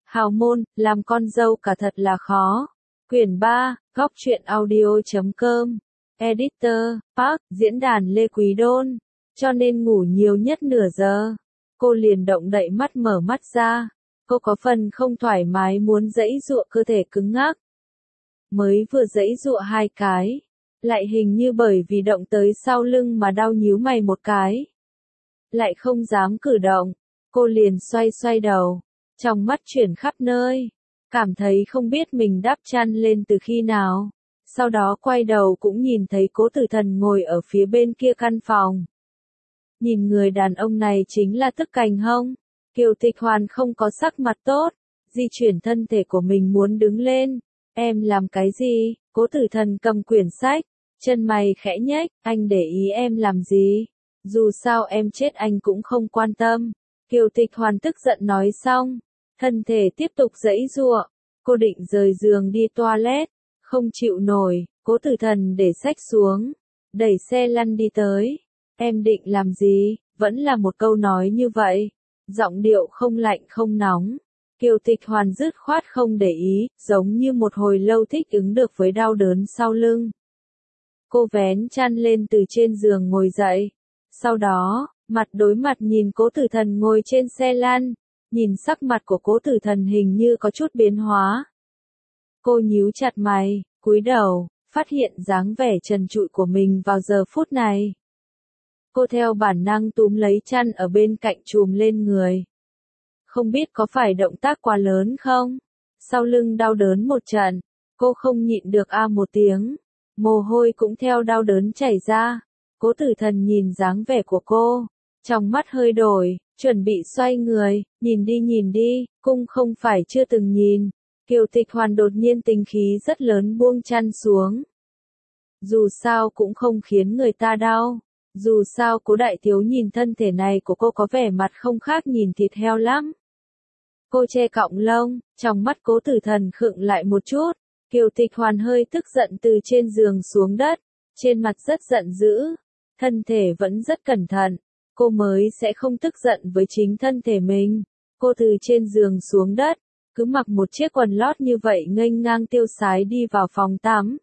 Hào môn, làm con dâu cả thật là khó. Quyển 3, góc truyện audio.com. Editor, Park, diễn đàn Lê Quý Đôn. Cho nên ngủ nhiều nhất nửa giờ. Cô liền động đậy mắt mở mắt ra. Cô có phần không thoải mái muốn giãy giụa cơ thể cứng ngắc. Mới vừa giãy giụa 2 cái. Lại hình như bởi vì động tới sau lưng mà đau nhíu mày một cái. Lại không dám cử động. Cô liền xoay xoay đầu. Trong mắt chuyển khắp nơi. Cảm thấy không biết mình đắp chăn lên từ khi nào. Sau đó quay đầu cũng nhìn thấy Cố Tử Thần ngồi ở phía bên kia căn phòng. Nhìn người đàn ông này chính là Tức Cành Hông. Kiều Tịch Hoàn không có sắc mặt tốt. Di chuyển thân thể của mình muốn đứng lên. Em làm cái gì? Cố Tử Thần cầm quyển sách. Chân mày khẽ nhếch. Anh để ý em làm gì? Dù sao em chết anh cũng không quan tâm. Kiều Tịch Hoàn tức giận nói xong. Thân thể tiếp tục giãy giụa. Cô định rời giường đi toilet. Không chịu nổi. Cố Tử Thần để sách xuống. Đẩy xe lăn đi tới. Em định làm gì? Vẫn là một câu nói như vậy. Giọng điệu không lạnh không nóng. Kiều Tịch Hoàn dứt khoát không để ý, giống như một hồi lâu thích ứng được với đau đớn sau lưng. Cô vén chăn lên từ trên giường ngồi dậy. Sau đó, mặt đối mặt nhìn Cố Tử Thần ngồi trên xe lăn. Nhìn sắc mặt của Cố Tử Thần hình như có chút biến hóa. Cô nhíu chặt mày, cúi đầu, phát hiện dáng vẻ trần trụi của mình vào giờ phút này. Cô theo bản năng túm lấy chăn ở bên cạnh trùm lên người. Không biết có phải động tác quá lớn không? Sau lưng đau đớn một trận, cô không nhịn được một tiếng. Mồ hôi cũng theo đau đớn chảy ra. Cố Tử Thần nhìn dáng vẻ của cô, trong mắt hơi đổi, chuẩn bị xoay người, nhìn đi, cung không phải chưa từng nhìn. Kiều Tịch Hoàn đột nhiên tính khí rất lớn buông chăn xuống. Dù sao cũng không khiến người ta đau. Dù sao Cố đại thiếu nhìn thân thể này của cô có vẻ mặt không khác nhìn thịt heo lắm. Cô che cọng lông, trong mắt Cố Tử Thần khựng lại một chút. Kiều Tịch Hoàn hơi tức giận từ trên giường xuống đất, trên mặt rất giận dữ, thân thể vẫn rất cẩn thận. Cô mới sẽ không tức giận với chính thân thể mình. Cô từ trên giường xuống đất, cứ mặc một chiếc quần lót như vậy nghênh ngang tiêu sái đi vào phòng tắm.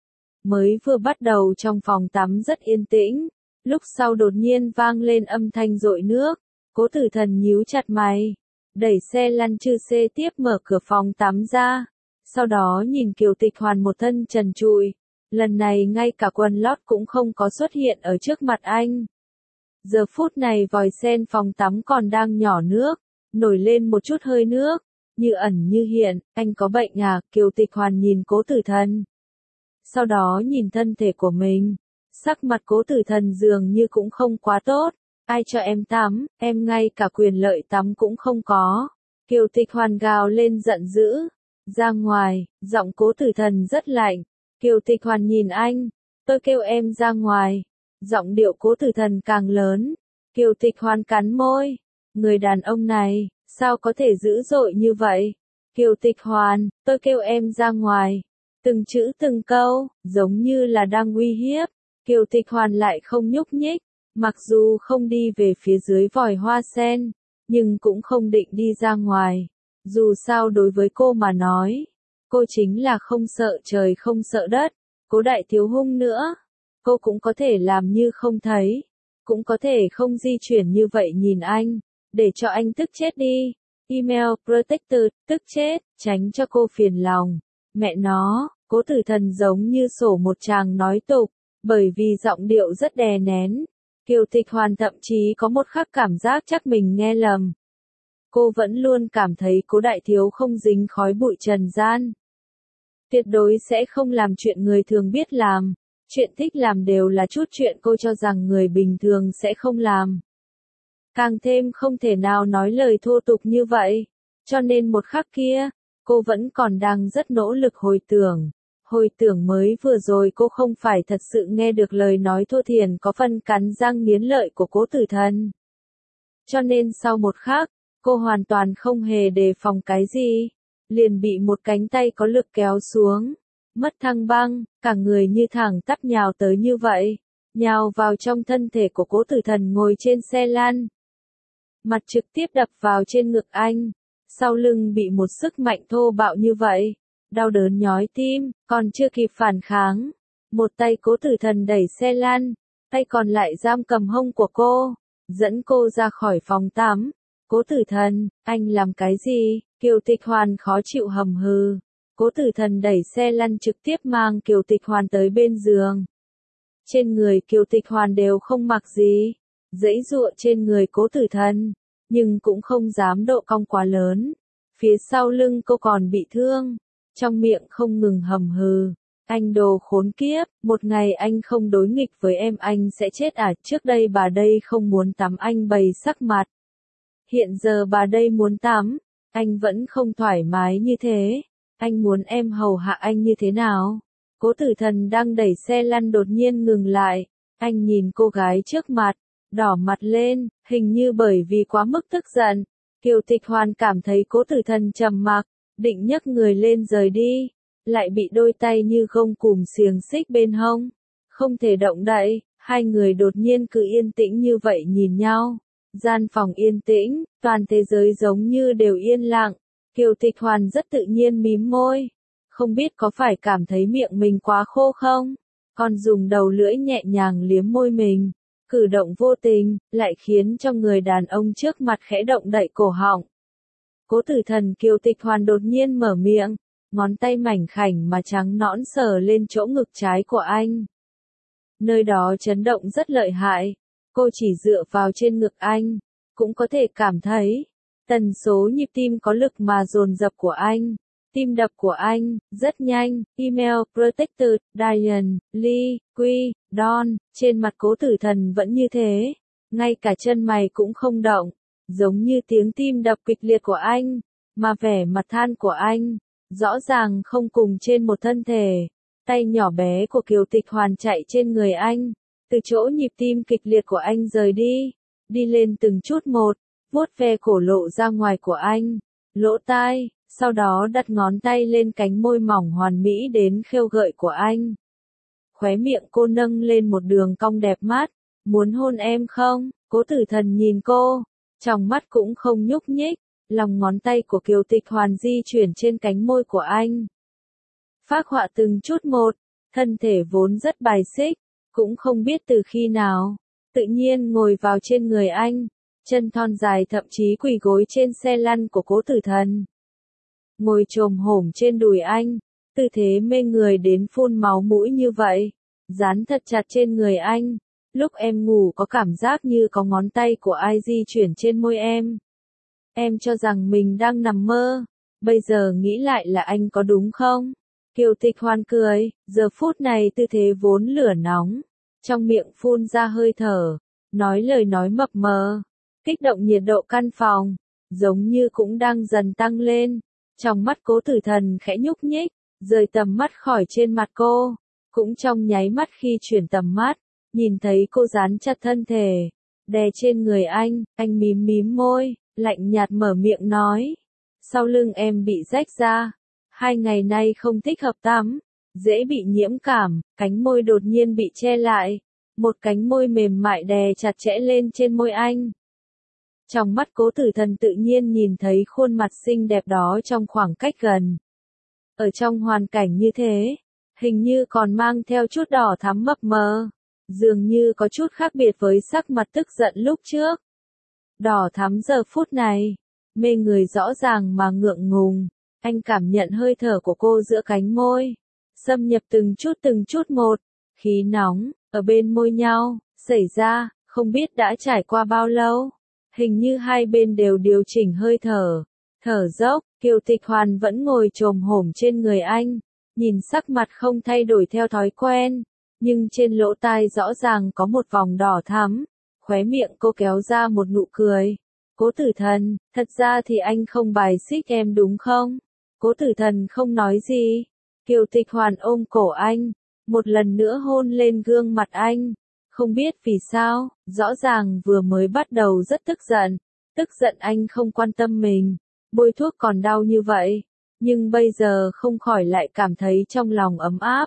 Mới vừa bắt đầu trong phòng tắm rất yên tĩnh, lúc sau đột nhiên vang lên âm thanh dội nước. Cố Tử Thần nhíu chặt mày, đẩy xe lăn chư xê tiếp mở cửa phòng tắm ra. Sau đó nhìn Kiều Tịch Hoàn một thân trần trụi, lần này ngay cả quần lót cũng không có xuất hiện ở trước mặt anh. Giờ phút này vòi sen phòng tắm còn đang nhỏ nước, nổi lên một chút hơi nước, như ẩn như hiện. Anh có bệnh à? Kiều Tịch Hoàn nhìn Cố Tử Thần. Sau đó nhìn thân thể của mình, sắc mặt Cố Tử Thần dường như cũng không quá tốt. Ai cho em tắm, em ngay cả quyền lợi tắm cũng không có. Kiều Tịch Hoàn gào lên giận dữ. Ra ngoài, giọng Cố Tử Thần rất lạnh. Kiều Tịch Hoàn nhìn anh, tôi kêu em ra ngoài. Giọng điệu Cố Tử Thần càng lớn. Kiều Tịch Hoàn cắn môi. Người đàn ông này, sao có thể dữ dội như vậy? Kiều Tịch Hoàn, tôi kêu em ra ngoài. Từng chữ từng câu, giống như là đang uy hiếp. Kiều Tịch Hoàn lại không nhúc nhích. Mặc dù không đi về phía dưới vòi hoa sen, nhưng cũng không định đi ra ngoài. Dù sao đối với cô mà nói, cô chính là không sợ trời không sợ đất. Cố đại thiếu hung nữa, cô cũng có thể làm như không thấy, cũng có thể không di chuyển như vậy nhìn anh, để cho anh tức chết đi. Email protector, tức chết, tránh cho cô phiền lòng. Mẹ nó, Cố Tử Thần giống như sổ một tràng nói tục, bởi vì giọng điệu rất đè nén. Kiều Tịch Hoàn thậm chí có một khắc cảm giác chắc mình nghe lầm. Cô vẫn luôn cảm thấy Cố đại thiếu không dính khói bụi trần gian. Tuyệt đối sẽ không làm chuyện người thường biết làm. Chuyện thích làm đều là chút chuyện cô cho rằng người bình thường sẽ không làm. Càng thêm không thể nào nói lời thô tục như vậy. Cho nên một khắc kia, cô vẫn còn đang rất nỗ lực hồi tưởng. Hồi tưởng mới vừa rồi cô không phải thật sự nghe được lời nói thô thiển có phần cắn răng nghiến lợi của Cố Tử Thần. Cho nên sau một khắc, cô hoàn toàn không hề đề phòng cái gì. Liền bị một cánh tay có lực kéo xuống. Mất thăng băng, cả người như thẳng tắp nhào tới như vậy. Nhào vào trong thân thể của Cố Tử Thần ngồi trên xe lăn. Mặt trực tiếp đập vào trên ngực anh. sau lưng bị một sức mạnh thô bạo như vậy. Đau đớn nhói tim, còn chưa kịp phản kháng. Một tay Cố Tử Thần đẩy xe lăn, tay còn lại giam cầm hông của cô, dẫn cô ra khỏi phòng tắm. Cố Tử Thần, anh làm cái gì? Kiều Tịch Hoàn khó chịu hầm hừ. Cố Tử Thần đẩy xe lăn trực tiếp mang Kiều Tịch Hoàn tới bên giường. Trên người Kiều Tịch Hoàn đều không mặc gì, giãy giụa trên người Cố Tử Thần, nhưng cũng không dám độ cong quá lớn. Phía sau lưng cô còn bị thương, trong miệng không ngừng hầm hừ. Anh đồ khốn kiếp, một ngày anh không đối nghịch với em anh sẽ chết à? Trước đây bà đây không muốn tắm anh bày sắc mặt. Hiện giờ bà đây muốn tắm, anh vẫn không thoải mái như thế. Anh muốn em hầu hạ anh như thế nào? Cố Tử Thần đang đẩy xe lăn đột nhiên ngừng lại. Anh nhìn cô gái trước mặt, đỏ mặt lên, hình như bởi vì quá mức tức giận. Kiều Tịch Hoàn cảm thấy Cố Tử Thần trầm mặc, định nhấc người lên rời đi, lại bị đôi tay như gông cùm xiềng xích bên hông, không thể động đậy. Hai người đột nhiên cứ yên tĩnh như vậy nhìn nhau. Gian phòng yên tĩnh, toàn thế giới giống như đều yên lặng. Kiều Tịch Hoàn rất tự nhiên mím môi, không biết có phải cảm thấy miệng mình quá khô không? Còn dùng đầu lưỡi nhẹ nhàng liếm môi mình, cử động vô tình, lại khiến cho người đàn ông trước mặt khẽ động đậy cổ họng. Cố Tử Thần. Kiều Tịch Hoàn đột nhiên mở miệng, ngón tay mảnh khảnh mà trắng nõn sờ lên chỗ ngực trái của anh. Nơi đó chấn động rất lợi hại, cô chỉ dựa vào trên ngực anh, cũng có thể cảm thấy tần số nhịp tim có lực mà dồn dập của anh. Tim đập của anh, rất nhanh. Email, Protected, Diane, Lee, Quy, Don. Trên mặt Cố Tử Thần vẫn như thế, ngay cả chân mày cũng không động, giống như tiếng tim đập kịch liệt của anh, mà vẻ mặt than của anh, rõ ràng không cùng trên một thân thể. Tay nhỏ bé của Kiều Tịch Hoàn chạy trên người anh, từ chỗ nhịp tim kịch liệt của anh rời đi, đi lên từng chút một, vuốt ve cổ lộ ra ngoài của anh, lỗ tai, sau đó đặt ngón tay lên cánh môi mỏng hoàn mỹ đến khêu gợi của anh. Khóe miệng cô nâng lên một đường cong đẹp mắt, muốn hôn em không? Cố Tử Thần nhìn cô, trong mắt cũng không nhúc nhích, lòng ngón tay của Kiều Tịch Hoàn di chuyển trên cánh môi của anh. Phác họa từng chút một, thân thể vốn rất bài xích, cũng không biết từ khi nào, tự nhiên ngồi vào trên người anh, chân thon dài thậm chí quỳ gối trên xe lăn của Cố Tử Thần. Ngồi chồm hổm trên đùi anh, tư thế mê người đến phun máu mũi như vậy, dán thật chặt trên người anh. Lúc em ngủ có cảm giác như có ngón tay của ai di chuyển trên môi em. Em cho rằng mình đang nằm mơ, bây giờ nghĩ lại là anh có đúng không? Kiều Tịch Hoàn cười, giờ phút này tư thế vốn lửa nóng, trong miệng phun ra hơi thở, nói lời nói mập mờ, kích động nhiệt độ căn phòng, giống như cũng đang dần tăng lên. Trong mắt Cố Tử Thần khẽ nhúc nhích, rời tầm mắt khỏi trên mặt cô, cũng trong nháy mắt khi chuyển tầm mắt, nhìn thấy cô dán chặt thân thể, đè trên người anh mím mím môi, lạnh nhạt mở miệng nói, sau lưng em bị rách ra, 2 ngày nay không thích hợp tắm, dễ bị nhiễm cảm. Cánh môi đột nhiên bị che lại, một cánh môi mềm mại đè chặt chẽ lên trên môi anh. Trong mắt Cố Tử Thần tự nhiên nhìn thấy khuôn mặt xinh đẹp đó trong khoảng cách gần. Ở trong hoàn cảnh như thế, hình như còn mang theo chút đỏ thắm mập mờ, dường như có chút khác biệt với sắc mặt tức giận lúc trước. Đỏ thắm giờ phút này, mê người rõ ràng mà ngượng ngùng, anh cảm nhận hơi thở của cô giữa cánh môi, xâm nhập từng chút một, khí nóng, ở bên môi nhau, xảy ra, không biết đã trải qua bao lâu. Hình như hai bên đều điều chỉnh hơi thở, thở dốc. Kiều Tịch Hoàn vẫn ngồi chồm hổm trên người anh, nhìn sắc mặt không thay đổi theo thói quen, nhưng trên lỗ tai rõ ràng có một vòng đỏ thắm, khóe miệng cô kéo ra một nụ cười. Cố Tử Thần, thật ra thì anh không bài xích em đúng không? Cố Tử Thần không nói gì. Kiều Tịch Hoàn ôm cổ anh, một lần nữa hôn lên gương mặt anh. Không biết vì sao, rõ ràng vừa mới bắt đầu rất tức giận anh không quan tâm mình, bôi thuốc còn đau như vậy, nhưng bây giờ không khỏi lại cảm thấy trong lòng ấm áp.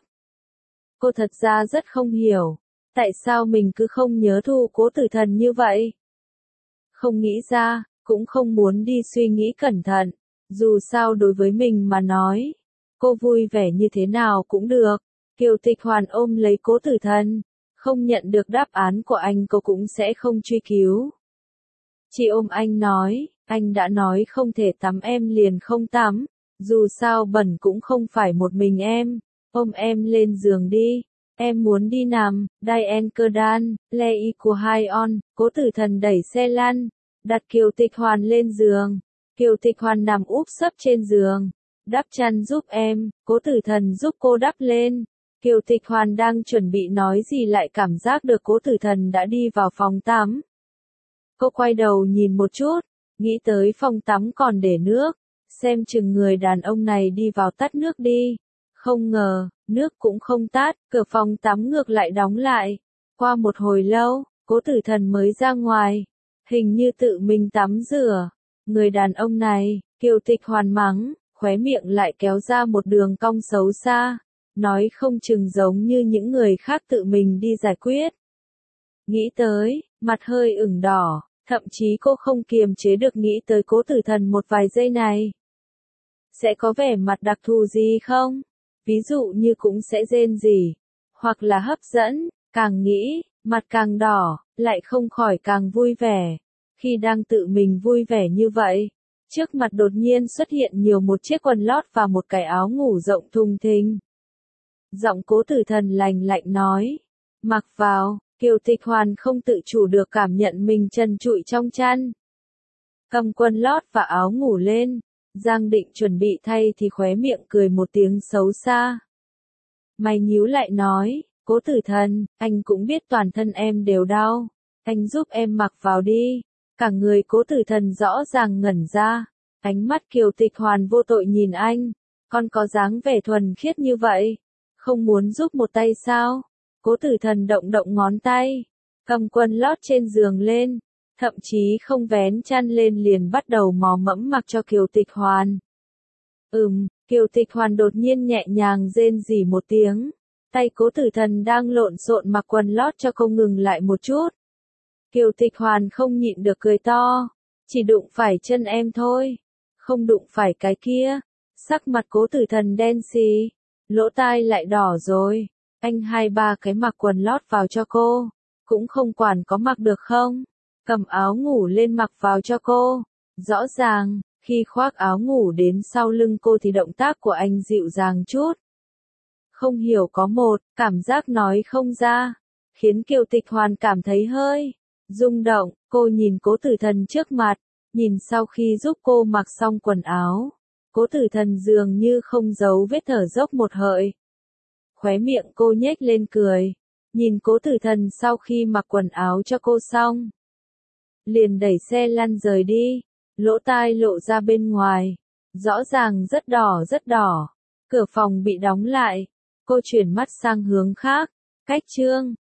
Cô thật ra rất không hiểu, tại sao mình cứ không nhớ thù Cố Tử Thần như vậy. Không nghĩ ra, cũng không muốn đi suy nghĩ cẩn thận, Dù sao đối với mình mà nói, cô vui vẻ như thế nào cũng được. Kiều Tịch Hoàn ôm lấy Cố Tử Thần, không nhận được đáp án của anh cô cũng sẽ không truy cứu. Chị ôm anh nói, anh đã nói không thể tắm em liền không tắm, dù sao bẩn cũng không phải một mình em, ôm em lên giường đi, em muốn đi nằm, Diane Curdan, Lei của Hai On, Cố Tử Thần đẩy xe lăn, đặt Kiều Tịch Hoàn lên giường, Kiều Tịch Hoàn nằm úp sấp trên giường, đắp chăn giúp em, Cố Tử Thần giúp cô đắp lên. Kiều Tịch Hoàn đang chuẩn bị nói gì lại cảm giác được Cố Tử Thần đã đi vào phòng tắm. Cô quay đầu nhìn một chút, nghĩ tới phòng tắm còn để nước, xem chừng người đàn ông này đi vào tắt nước đi. Không ngờ, nước cũng không tắt, cửa phòng tắm ngược lại đóng lại. Qua một hồi lâu, Cố Tử Thần mới ra ngoài, hình như tự mình tắm rửa. Người đàn ông này, Kiều Tịch Hoàn mắng, khóe miệng lại kéo ra một đường cong xấu xa, nói không chừng giống như những người khác tự mình đi giải quyết. Nghĩ tới, mặt hơi ửng đỏ, thậm chí cô không kiềm chế được nghĩ tới Cố Tử Thần một vài giây này. Sẽ có vẻ mặt đặc thù gì không? Ví dụ như cũng sẽ rên rỉ, hoặc là hấp dẫn, càng nghĩ, mặt càng đỏ, lại không khỏi càng vui vẻ. Khi đang tự mình vui vẻ như vậy, trước mặt đột nhiên xuất hiện nhiều một chiếc quần lót và một cái áo ngủ rộng thùng thình. Giọng Cố Tử Thần lành lạnh nói, mặc vào. Kiều Tịch Hoàn không tự chủ được cảm nhận mình trần trụi trong chăn. Cầm quần lót và áo ngủ lên, Giang định chuẩn bị thay thì khóe miệng cười một tiếng xấu xa. Mày nhíu lại nói, Cố Tử Thần, anh cũng biết toàn thân em đều đau, anh giúp em mặc vào đi. Cả người Cố Tử Thần rõ ràng ngẩn ra, ánh mắt Kiều Tịch Hoàn vô tội nhìn anh, con có dáng vẻ thuần khiết như vậy, không muốn giúp một tay sao? Cố Tử Thần động động ngón tay, cầm quần lót trên giường lên, thậm chí không vén chăn lên liền bắt đầu mò mẫm mặc cho Kiều Tịch Hoàn. Kiều Tịch Hoàn đột nhiên nhẹ nhàng rên rỉ một tiếng, tay Cố Tử Thần đang lộn xộn mặc quần lót cho cô ngừng lại một chút. Kiều Tịch Hoàn không nhịn được cười to, chỉ đụng phải chân em thôi, không đụng phải cái kia. Sắc mặt Cố Tử Thần đen xì, lỗ tai lại đỏ rồi. Anh 2-3 cái mặc quần lót vào cho cô, cũng không quản có mặc được không, cầm áo ngủ lên mặc vào cho cô. Rõ ràng, khi khoác áo ngủ đến sau lưng cô thì động tác của anh dịu dàng chút. Không hiểu có một, cảm giác nói không ra, khiến Kiều Tịch Hoàn cảm thấy hơi rung động. Cô nhìn Cố Tử Thần trước mặt, nhìn sau khi giúp cô mặc xong quần áo, Cố Tử Thần dường như không giấu vết thở dốc một hợi. Khóe miệng cô nhếch lên cười, nhìn Cố Tử Thần sau khi mặc quần áo cho cô xong, liền đẩy xe lăn rời đi, lỗ tai lộ ra bên ngoài, rõ ràng rất đỏ, cửa phòng bị đóng lại, cô chuyển mắt sang hướng khác, cách chương.